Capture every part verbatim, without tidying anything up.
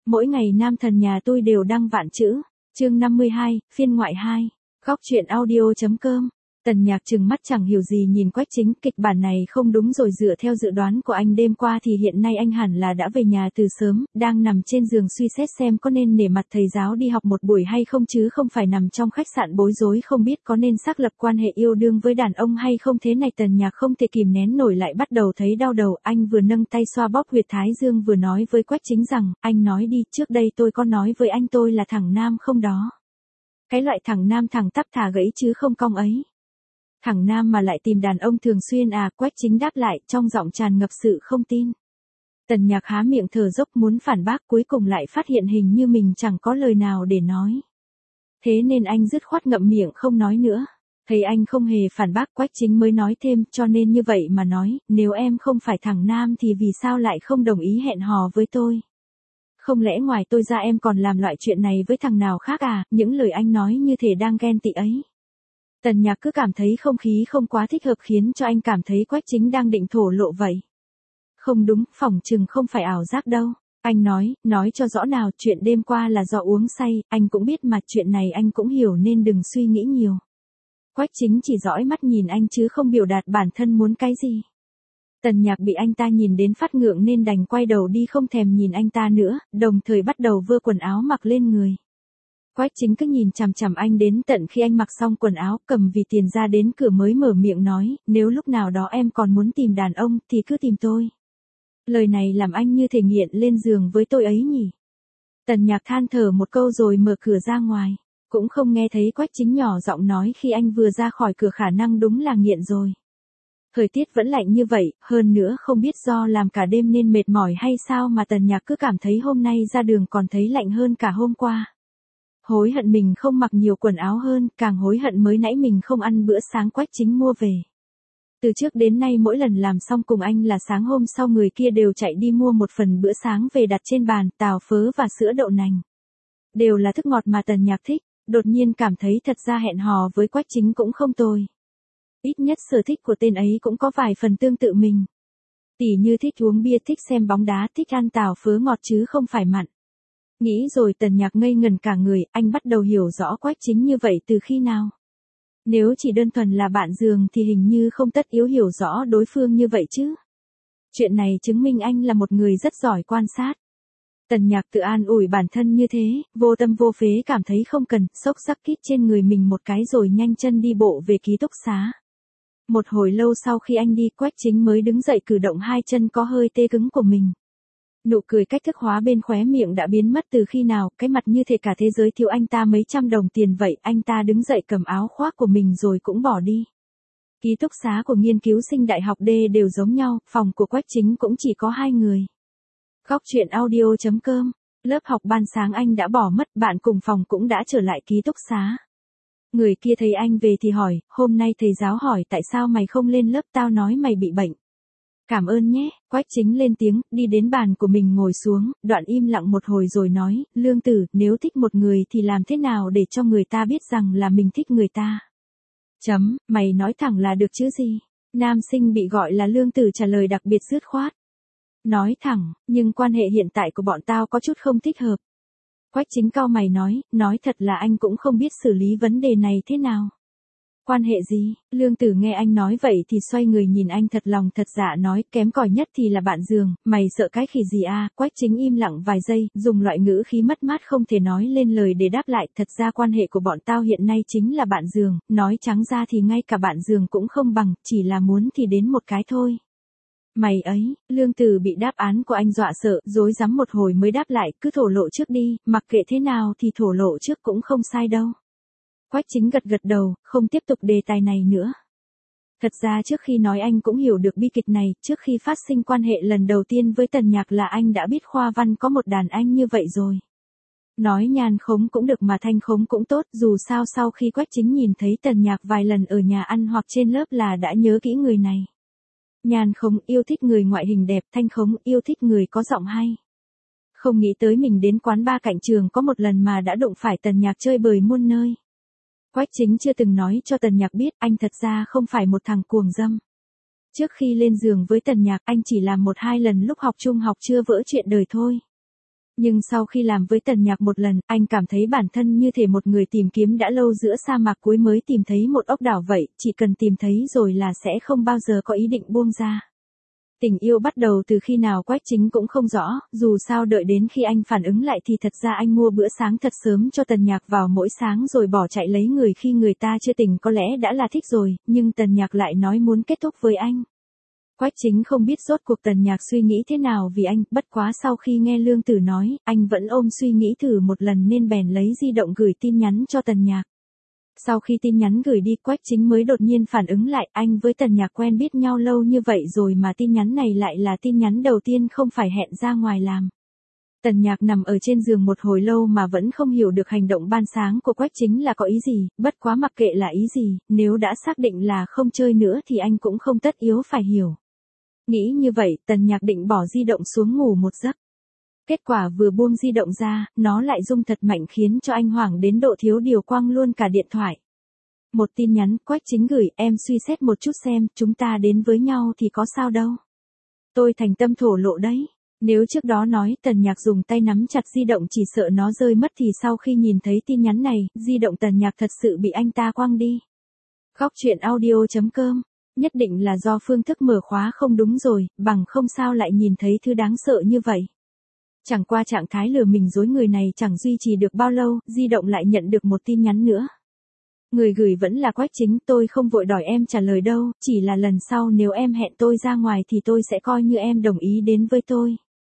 Mỗi ngày nam thần nhà tôi đều đăng vạn chữ. Chương năm mươi hai, phiên ngoại hai. Góc truyện audio.com. Tần Nhạc trừng mắt chẳng hiểu gì nhìn Quách Chính, kịch bản này không đúng rồi, dựa theo dự đoán của anh đêm qua thì hiện nay anh hẳn là đã về nhà từ sớm, đang nằm trên giường suy xét xem có nên nể mặt thầy giáo đi học một buổi hay không, chứ không phải nằm trong khách sạn bối rối không biết có nên xác lập quan hệ yêu đương với đàn ông hay không. Thế này Tần Nhạc không thể kìm nén nổi, lại bắt đầu thấy đau đầu. Anh vừa nâng tay xoa bóp huyệt thái dương vừa nói với Quách Chính rằng, anh nói đi, trước đây tôi có nói với anh tôi là thằng nam không đó. Cái loại thằng nam thẳng tắp thả gãy chứ không cong ấy. Thằng nam mà lại tìm đàn ông thường xuyên à? Quách Chính đáp lại trong giọng tràn ngập sự không tin. Tần Nhạc há miệng thở dốc muốn phản bác, cuối cùng lại phát hiện hình như mình chẳng có lời nào để nói. Thế nên anh dứt khoát ngậm miệng không nói nữa. Thấy anh không hề phản bác, Quách Chính mới nói thêm, cho nên như vậy mà nói, nếu em không phải thằng nam thì vì sao lại không đồng ý hẹn hò với tôi? Không lẽ ngoài tôi ra em còn làm loại chuyện này với thằng nào khác à? Những lời anh nói như thể đang ghen tị ấy. Tần Nhạc cứ cảm thấy không khí không quá thích hợp, khiến cho anh cảm thấy Quách Chính đang định thổ lộ vậy. Không đúng, phỏng chừng không phải ảo giác đâu. Anh nói, nói cho rõ nào, chuyện đêm qua là do uống say, anh cũng biết mà, chuyện này anh cũng hiểu nên đừng suy nghĩ nhiều. Quách Chính chỉ dõi mắt nhìn anh chứ không biểu đạt bản thân muốn cái gì. Tần Nhạc bị anh ta nhìn đến phát ngượng nên đành quay đầu đi không thèm nhìn anh ta nữa, đồng thời bắt đầu vơ quần áo mặc lên người. Quách Chính cứ nhìn chằm chằm anh đến tận khi anh mặc xong quần áo, cầm vì tiền ra đến cửa mới mở miệng nói, nếu lúc nào đó em còn muốn tìm đàn ông thì cứ tìm tôi. Lời này làm anh như thể nghiện lên giường với tôi ấy nhỉ. Tần Nhạc than thở một câu rồi mở cửa ra ngoài, cũng không nghe thấy Quách Chính nhỏ giọng nói khi anh vừa ra khỏi cửa, khả năng đúng là nghiện rồi. Thời tiết vẫn lạnh như vậy, hơn nữa không biết do làm cả đêm nên mệt mỏi hay sao mà Tần Nhạc cứ cảm thấy hôm nay ra đường còn thấy lạnh hơn cả hôm qua. Hối hận mình không mặc nhiều quần áo hơn, càng hối hận mới nãy mình không ăn bữa sáng Quách Chính mua về. Từ trước đến nay mỗi lần làm xong cùng anh là sáng hôm sau người kia đều chạy đi mua một phần bữa sáng về đặt trên bàn, tàu phớ và sữa đậu nành. Đều là thức ngọt mà Tần Nhạc thích, đột nhiên cảm thấy thật ra hẹn hò với Quách Chính cũng không tồi. Ít nhất sở thích của tên ấy cũng có vài phần tương tự mình. Tỉ như thích uống bia, thích xem bóng đá, thích ăn tàu phớ ngọt chứ không phải mặn. Nghĩ rồi Tần Nhạc ngây ngần cả người, anh bắt đầu hiểu rõ Quách Chính như vậy từ khi nào. Nếu chỉ đơn thuần là bạn giường thì hình như không tất yếu hiểu rõ đối phương như vậy chứ. Chuyện này chứng minh anh là một người rất giỏi quan sát. Tần Nhạc tự an ủi bản thân như thế, vô tâm vô phế cảm thấy không cần, xốc xắc kít trên người mình một cái rồi nhanh chân đi bộ về ký túc xá. Một hồi lâu sau khi anh đi, Quách Chính mới đứng dậy cử động hai chân có hơi tê cứng của mình. Nụ cười cách thức hóa bên khóe miệng đã biến mất từ khi nào, cái mặt như thể cả thế giới thiếu anh ta mấy trăm đồng tiền vậy. Anh ta đứng dậy cầm áo khoác của mình rồi cũng bỏ đi. Ký túc xá của nghiên cứu sinh đại học D đều giống nhau, phòng của Quách Chính cũng chỉ có hai người. Góc truyện audio.com. Lớp học ban sáng anh đã bỏ mất, bạn cùng phòng cũng đã trở lại ký túc xá. Người kia thấy anh về thì hỏi, hôm nay thầy giáo hỏi tại sao mày không lên lớp, tao nói mày bị bệnh. Cảm ơn nhé, Quách Chính lên tiếng, đi đến bàn của mình ngồi xuống, đoạn im lặng một hồi rồi nói, Lương Tử, nếu thích một người thì làm thế nào để cho người ta biết rằng là mình thích người ta? Chấm, mày nói thẳng là được chứ gì? Nam sinh bị gọi là Lương Tử trả lời đặc biệt dứt khoát. Nói thẳng, nhưng quan hệ hiện tại của bọn tao có chút không thích hợp. Quách Chính cau mày nói, nói thật là anh cũng không biết xử lý vấn đề này thế nào. Quan hệ gì? Lương Tử nghe anh nói vậy thì xoay người nhìn anh thật lòng thật dạ nói, kém cỏi nhất thì là bạn giường, mày sợ cái khỉ gì à? Quách Chính im lặng vài giây, dùng loại ngữ khí mất mát không thể nói lên lời để đáp lại, thật ra quan hệ của bọn tao hiện nay chính là bạn giường, nói trắng ra thì ngay cả bạn giường cũng không bằng, chỉ là muốn thì đến một cái thôi. Mày ấy, Lương Tử bị đáp án của anh dọa sợ, rối rắm một hồi mới đáp lại, cứ thổ lộ trước đi, mặc kệ thế nào thì thổ lộ trước cũng không sai đâu. Quách Chính gật gật đầu, không tiếp tục đề tài này nữa. Thật ra trước khi nói anh cũng hiểu được bi kịch này, trước khi phát sinh quan hệ lần đầu tiên với Tần Nhạc là anh đã biết Khoa Văn có một đàn anh như vậy rồi. Nói nhàn khống cũng được mà thanh khống cũng tốt, dù sao sau khi Quách Chính nhìn thấy Tần Nhạc vài lần ở nhà ăn hoặc trên lớp là đã nhớ kỹ người này. Nhàn khống yêu thích người ngoại hình đẹp, thanh khống yêu thích người có giọng hay. Không nghĩ tới mình đến quán bar cạnh trường có một lần mà đã đụng phải Tần Nhạc chơi bời muôn nơi. Quách Chính chưa từng nói cho Tần Nhạc biết anh thật ra không phải một thằng cuồng dâm. Trước khi lên giường với Tần Nhạc anh chỉ làm một hai lần lúc học trung học chưa vỡ chuyện đời thôi. Nhưng sau khi làm với Tần Nhạc một lần, anh cảm thấy bản thân như thể một người tìm kiếm đã lâu giữa sa mạc cuối mới tìm thấy một ốc đảo vậy, chỉ cần tìm thấy rồi là sẽ không bao giờ có ý định buông ra. Tình yêu bắt đầu từ khi nào Quách Chính cũng không rõ, dù sao đợi đến khi anh phản ứng lại thì thật ra anh mua bữa sáng thật sớm cho Tần Nhạc vào mỗi sáng rồi bỏ chạy lấy người khi người ta chưa tỉnh, có lẽ đã là thích rồi, nhưng Tần Nhạc lại nói muốn kết thúc với anh. Quách Chính không biết rốt cuộc Tần Nhạc suy nghĩ thế nào vì anh, bất quá sau khi nghe Lương Tử nói, anh vẫn ôm suy nghĩ thử một lần nên bèn lấy di động gửi tin nhắn cho Tần Nhạc. Sau khi tin nhắn gửi đi, Quách Chính mới đột nhiên phản ứng lại, anh với Tần Nhạc quen biết nhau lâu như vậy rồi mà tin nhắn này lại là tin nhắn đầu tiên không phải hẹn ra ngoài làm. Tần Nhạc nằm ở trên giường một hồi lâu mà vẫn không hiểu được hành động ban sáng của Quách Chính là có ý gì, bất quá mặc kệ là ý gì, nếu đã xác định là không chơi nữa thì anh cũng không tất yếu phải hiểu. Nghĩ như vậy, Tần Nhạc định bỏ di động xuống ngủ một giấc. Kết quả vừa buông di động ra, nó lại rung thật mạnh khiến cho anh hoảng đến độ thiếu điều quang luôn cả điện thoại. Một tin nhắn, Quách Chính gửi, em suy xét một chút xem, chúng ta đến với nhau thì có sao đâu. Tôi thành tâm thổ lộ đấy. Nếu trước đó nói Tần Nhạc dùng tay nắm chặt di động chỉ sợ nó rơi mất thì sau khi nhìn thấy tin nhắn này, di động Tần Nhạc thật sự bị anh ta quăng đi. Góc truyện audio chấm com. Nhất định là do phương thức mở khóa không đúng rồi, bằng không sao lại nhìn thấy thứ đáng sợ như vậy. Chẳng qua trạng thái lừa mình dối người này chẳng duy trì được bao lâu, di động lại nhận được một tin nhắn nữa. Người gửi vẫn là Quách Chính, tôi không vội đòi em trả lời đâu, chỉ là lần sau nếu em hẹn tôi ra ngoài thì tôi sẽ coi như em đồng ý đến với tôi.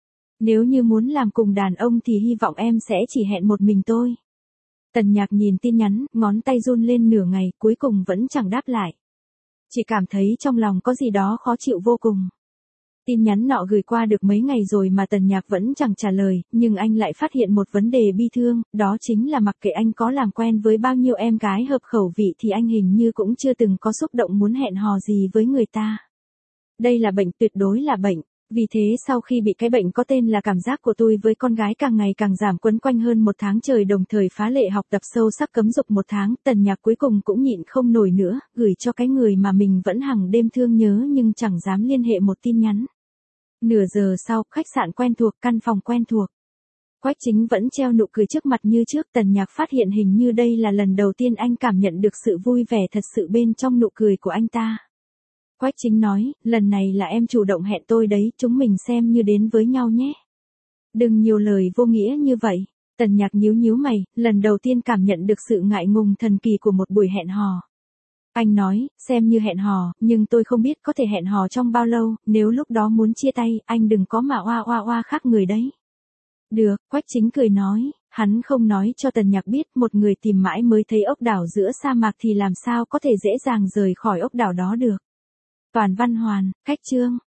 Nếu như muốn làm cùng đàn ông thì hy vọng em sẽ chỉ hẹn một mình tôi. Tần Nhạc nhìn tin nhắn, ngón tay run lên nửa ngày, cuối cùng vẫn chẳng đáp lại. Chỉ cảm thấy trong lòng có gì đó khó chịu vô cùng. Tin nhắn nọ gửi qua được mấy ngày rồi mà Tần Nhạc vẫn chẳng trả lời, nhưng anh lại phát hiện một vấn đề bi thương, đó chính là mặc kệ anh có làm quen với bao nhiêu em gái hợp khẩu vị thì anh hình như cũng chưa từng có xúc động muốn hẹn hò gì với người ta. Đây là bệnh, tuyệt đối là bệnh. Vì thế sau khi bị cái bệnh có tên là cảm giác của tôi với con gái càng ngày càng giảm quấn quanh hơn một tháng trời đồng thời phá lệ học tập sâu sắc cấm dục một tháng, Tần Nhạc cuối cùng cũng nhịn không nổi nữa, gửi cho cái người mà mình vẫn hằng đêm thương nhớ nhưng chẳng dám liên hệ một tin nhắn. Nửa giờ sau, khách sạn quen thuộc, căn phòng quen thuộc. Quách Chính vẫn treo nụ cười trước mặt như trước, Tần Nhạc phát hiện hình như đây là lần đầu tiên anh cảm nhận được sự vui vẻ thật sự bên trong nụ cười của anh ta. Quách Chính nói, lần này là em chủ động hẹn tôi đấy, chúng mình xem như đến với nhau nhé. Đừng nhiều lời vô nghĩa như vậy. Tần Nhạc nhíu nhíu mày, lần đầu tiên cảm nhận được sự ngại ngùng thần kỳ của một buổi hẹn hò. Anh nói, xem như hẹn hò, nhưng tôi không biết có thể hẹn hò trong bao lâu, nếu lúc đó muốn chia tay, anh đừng có mà oa oa oa khác người đấy. Được, Quách Chính cười nói, hắn không nói cho Tần Nhạc biết một người tìm mãi mới thấy ốc đảo giữa sa mạc thì làm sao có thể dễ dàng rời khỏi ốc đảo đó được. Toàn văn hoàn, cách chương.